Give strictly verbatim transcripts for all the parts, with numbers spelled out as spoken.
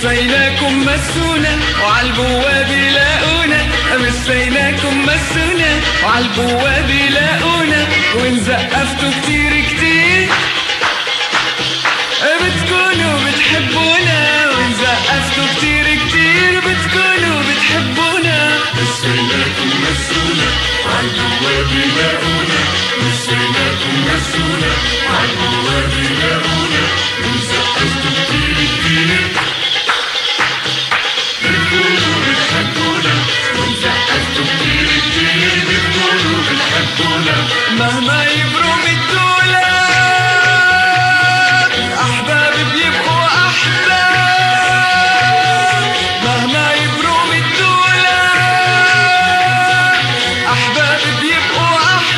مسيناكم مسونا وعالبواب يلاقونا، مسيناكم مسونا وعالبواب يلاقونا، وإن زقفتوا كتير كتير بتكونوا بتحبونا، وإن زقفتوا كتير كتير بتكونوا بتحبونا. مسيناكم مسونا وعالبواب يلاقونا، مسيناكم مسونا وعالبواب يلاقونا، وإن زقفتوا كتير كتير بتكونوا بتحبونا، وإن زقفتوا كتير كتير بتكونوا بتحبونا. مهما يبرم الدولاب أحباب بيبقوا أحباب، مهما يبرم الدولاب أحباب بيبقوا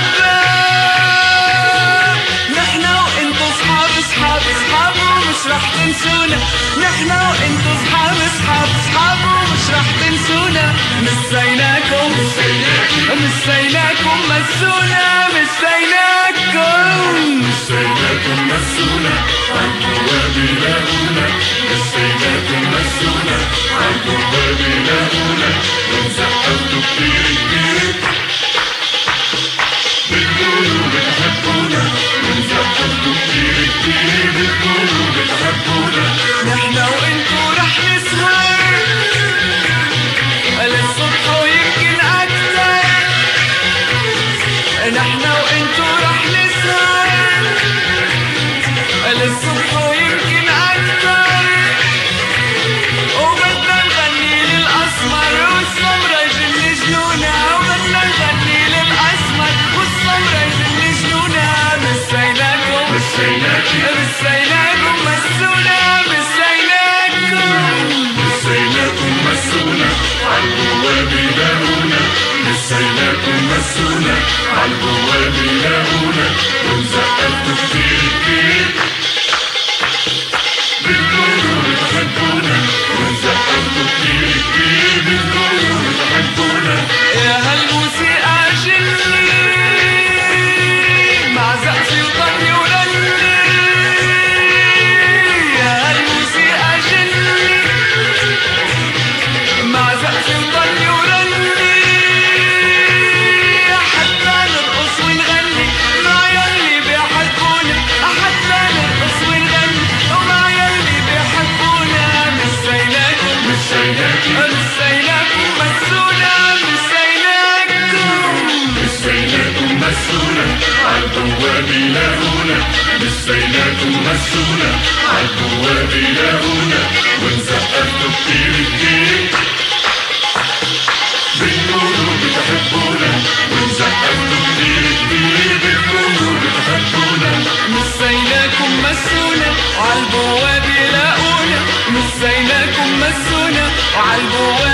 أحباب. نحنا وإنتو صحاب صحاب صحاب ومش رح تنسونا، نحنا وإنتو صحاب صحاب صحاب ومش رح تنسونا. مسيناكم مسيناكم مسونا، مسيناكم مسيناكم مسونا وعالبواب يلاقونا، مسيناكم مسونا وعالبواب يلاقونا، وإن زقفتوا كتير كتير بتكونوا بتحبونا، وإن زقفتوا كتير كتير بتكونوا بتحبونا. نحنا وإنتو رح نسهر للصبح ويمكن أكتر، نحنا وإنتو رح نسهر للصبح ويمكن أكتر، وبدنا نغني للأسمر والسمرة يجن جنونا، وبدنا نغني للأسمر والسمرة يجن جنونا. مسيناكم مسيناكم مسيناكم مسونا، مسيناكم مسيناكم مسونا وعالبواب يلاقونا، مسيناكم مسونا وعالبواب يلاقونا، وإن زقفتوا كتير كتير بتكونوا بتحبونا، وإن زقفتوا كتير كتير بتكونوا بتحبونا. يا هالموسيقى جني مع زقفي وطني ورني، يا هالموسيقى جني مع زقفي وطني ورني، حتى نرقص ونغني مع يلي بيحبونا، حتى نرقص ونغني ومع يلي بيحبونا. مسيناكم مسيناكم مسيناكم مسونا، مسيناكم مسيناكم مسونا وعالبواب يلاقونا، مسيناكم مسونا وعالبواب يلاقونا، وإن زقفتوا كتير كتير بتكونوا بتحبونا، وإن زقفتوا كتير كتير بتكونوا بتحبونا. مسيناكم مسونا وعالبواب يلاقونا، مسيناكم مسونا وعالبواب